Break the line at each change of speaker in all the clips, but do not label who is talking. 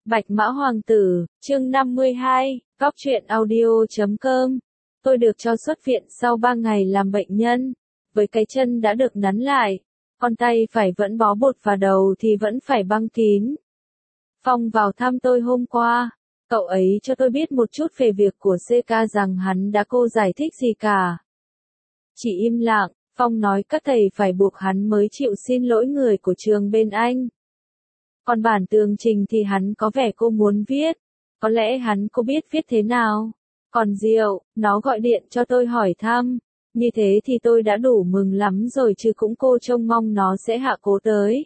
Bạch Mã Hoàng tử, chương 52, góc truyện audio.com. Tôi được cho xuất viện sau 3 ngày làm bệnh nhân, với cái chân đã được nắn lại, con tay phải vẫn bó bột và đầu thì vẫn phải băng kín. Phong vào thăm tôi hôm qua, cậu ấy cho tôi biết một chút về việc của CK rằng hắn đã cô giải thích gì cả. Chỉ im lặng, Phong nói các thầy phải buộc hắn mới chịu xin lỗi người của trường bên anh. Còn bản tường trình thì hắn có vẻ cô muốn viết, có lẽ hắn cô biết viết thế nào. Còn Diệu, nó gọi điện cho tôi hỏi thăm, như thế thì tôi đã đủ mừng lắm rồi chứ cũng cô trông mong nó sẽ hạ cố tới.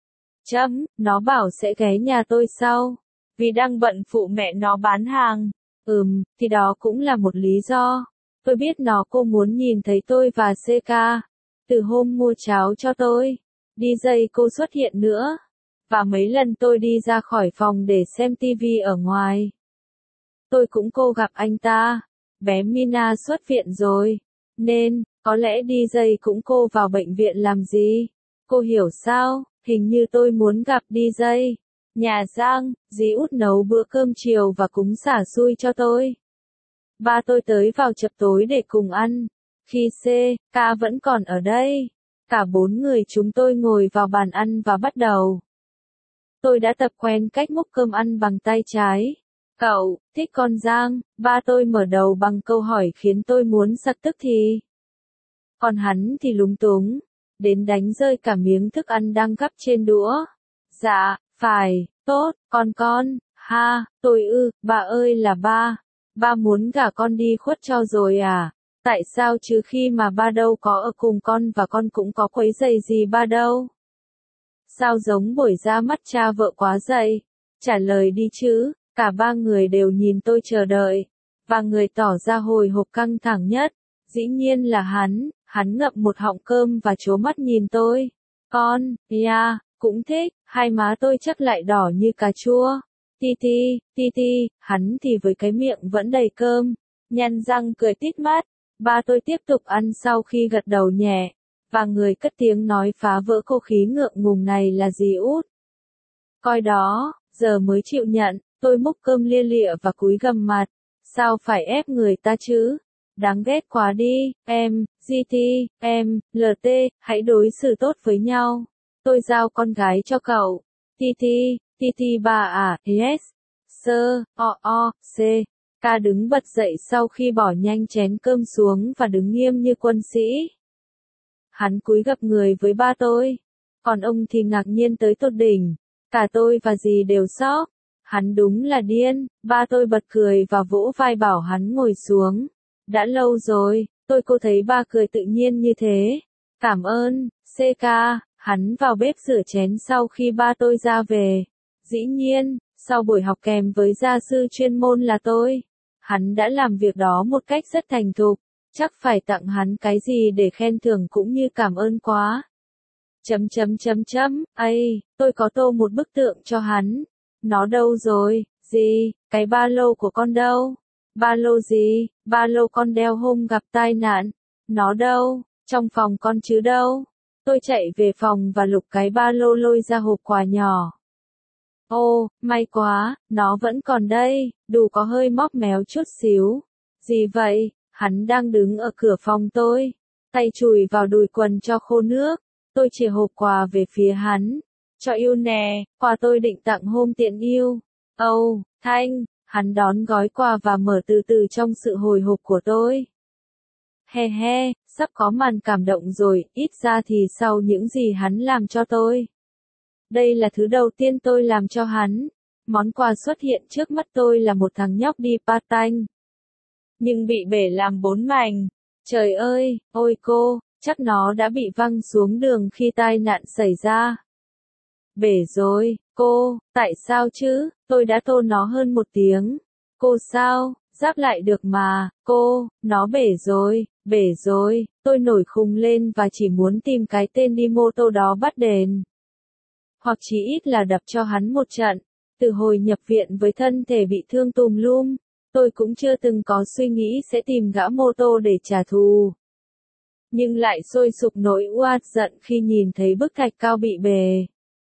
Nó bảo sẽ ghé nhà tôi sau, vì đang bận phụ mẹ nó bán hàng. Thì đó cũng là một lý do. Tôi biết cô muốn nhìn thấy tôi và CK. Từ hôm mua cháo cho tôi, DJ cô xuất hiện nữa. Và mấy lần tôi đi ra khỏi phòng để xem tivi ở ngoài. Tôi cũng gặp anh ta. Bé Mina xuất viện rồi. Nên, có lẽ DJ cũng vào bệnh viện làm gì? Cô hiểu sao? Hình như tôi muốn gặp DJ. Nhà Giang, dì út nấu bữa cơm chiều và cúng xả xui cho tôi. Ba tôi tới vào chập tối để cùng ăn. Khi CK vẫn còn ở đây, cả 4 người chúng tôi ngồi vào bàn ăn và bắt đầu. Tôi đã tập quen cách múc cơm ăn bằng tay trái. Cậu, thích con Giang? Ba tôi mở đầu bằng câu hỏi khiến tôi muốn sặc tức thì. Còn hắn thì lúng túng, đến đánh rơi cả miếng thức ăn đang gắp trên đũa. Dạ, phải, tốt, con, ha, ba ơi là ba. Ba muốn gả con đi khuất cho rồi à? Tại sao chứ khi mà ba đâu có ở cùng con và con cũng có quấy rầy gì ba đâu? Sao giống buổi ra mắt cha vợ quá dậy? Trả lời đi chứ. Cả 3 người đều nhìn tôi chờ đợi. Và người tỏ ra hồi hộp căng thẳng nhất, dĩ nhiên là hắn ngậm một họng cơm và trố mắt nhìn tôi. Con, cũng thích, hai má tôi chắc lại đỏ như cà chua. Ti, hắn thì với cái miệng vẫn đầy cơm, nhăn răng cười tít mắt. Ba tôi tiếp tục ăn sau khi gật đầu nhẹ. Và người cất tiếng nói phá vỡ không khí ngượng ngùng này là dì út. Coi đó, giờ mới chịu nhận, tôi múc cơm lia lịa và cúi gằm mặt. Sao phải ép người ta chứ? Đáng ghét quá đi, GT, LT, hãy đối xử tốt với nhau. Tôi giao con gái cho cậu. Titi bà à, yes. Sir, C. Ca đứng bật dậy sau khi bỏ nhanh chén cơm xuống và đứng nghiêm như quân sĩ. Hắn cúi gập người với ba tôi. Còn ông thì ngạc nhiên tới tột đỉnh. Cả tôi và dì đều sốc. Hắn đúng là điên. Ba tôi bật cười và vỗ vai bảo hắn ngồi xuống. Đã lâu rồi, cô thấy ba cười tự nhiên như thế. Cảm ơn, CK. Hắn vào bếp rửa chén sau khi ba tôi ra về. Dĩ nhiên, sau buổi học kèm với gia sư chuyên môn là tôi, hắn đã làm việc đó một cách rất thành thục. Chắc phải tặng hắn cái gì để khen thưởng cũng như cảm ơn quá. Tôi có tô một bức tượng cho hắn. Nó đâu rồi, gì, cái ba lô của con đâu? Ba lô gì, ba lô con đeo hôm gặp tai nạn. Nó đâu, trong phòng con chứ đâu? Tôi chạy về phòng và lục cái ba lô lôi ra hộp quà nhỏ. Ô, may quá, nó vẫn còn đây, đủ có hơi móc méo chút xíu. Gì vậy? Hắn đang đứng ở cửa phòng tôi, tay chùi vào đùi quần cho khô nước. Tôi chìa hộp quà về phía hắn. Cho yêu nè, quà tôi định tặng hôm tiện yêu. Thanh, hắn đón gói quà và mở từ từ trong sự hồi hộp của tôi. He, sắp có màn cảm động rồi, ít ra thì sau những gì hắn làm cho tôi. Đây là thứ đầu tiên tôi làm cho hắn. Món quà xuất hiện trước mắt tôi là một thằng nhóc đi part-time. Nhưng bị bể làm 4 mảnh. Trời ơi, ôi cô, chắc nó đã bị văng xuống đường khi tai nạn xảy ra. Bể rồi, cô, tại sao chứ? Tôi đã tô nó hơn 1 tiếng. Cô sao, ráp lại được mà, cô, nó bể rồi, tôi nổi khùng lên và chỉ muốn tìm cái tên đi mô tô đó bắt đền. Hoặc chí ít là đập cho hắn một trận. Từ hồi nhập viện với thân thể bị thương tùm lum, tôi cũng chưa từng có suy nghĩ sẽ tìm gã mô tô để trả thù. Nhưng lại sôi sục nỗi uất giận khi nhìn thấy bức thạch cao bị bể.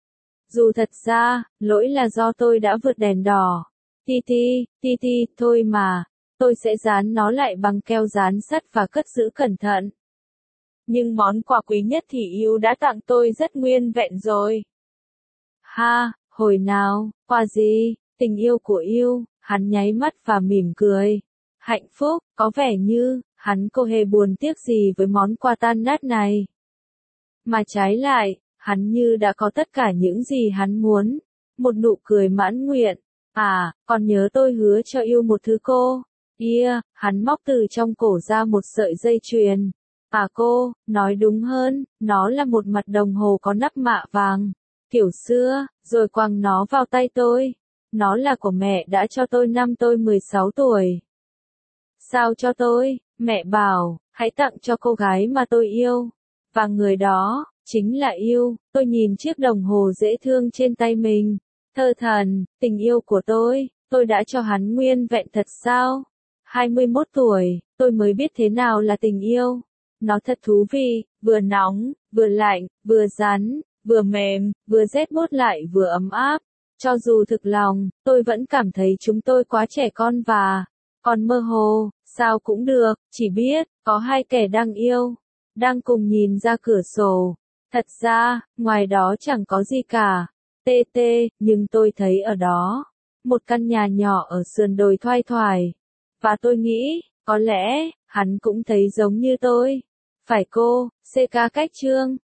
Dù thật ra, lỗi là do tôi đã vượt đèn đỏ. Ti, thôi mà, tôi sẽ dán nó lại bằng keo dán sắt và cất giữ cẩn thận. Nhưng món quà quý nhất thì yêu đã tặng tôi rất nguyên vẹn rồi. Ha, hồi nào, quà gì, tình yêu của yêu, hắn nháy mắt và mỉm cười. Hạnh phúc, có vẻ như, hắn không hề buồn tiếc gì với món quà tan nát này. Mà trái lại, hắn như đã có tất cả những gì hắn muốn. Một nụ cười mãn nguyện. À, còn nhớ tôi hứa cho yêu một thứ cô. Hắn móc từ trong cổ ra một sợi dây chuyền. À cô, nói đúng hơn, nó là một mặt đồng hồ có nắp mạ vàng. Kiểu xưa, rồi quăng nó vào tay tôi. Nó là của mẹ đã cho tôi năm tôi 16 tuổi. Sao cho tôi? Mẹ bảo, hãy tặng cho cô gái mà tôi yêu. Và người đó, chính là yêu. Tôi nhìn chiếc đồng hồ dễ thương trên tay mình. Thơ thần, tình yêu của tôi đã cho hắn nguyên vẹn thật sao? 21 tuổi, tôi mới biết thế nào là tình yêu. Nó thật thú vị, vừa nóng, vừa lạnh, vừa rắn, vừa mềm, vừa rét buốt lại vừa ấm áp. Cho dù thực lòng, tôi vẫn cảm thấy chúng tôi quá trẻ con và còn mơ hồ, sao cũng được, chỉ biết, có hai kẻ đang yêu, đang cùng nhìn ra cửa sổ. Thật ra, ngoài đó chẳng có gì cả. Nhưng tôi thấy ở đó, một căn nhà nhỏ ở sườn đồi thoai thoải. Và tôi nghĩ, có lẽ, hắn cũng thấy giống như tôi. Phải cô, CK Cách Chương.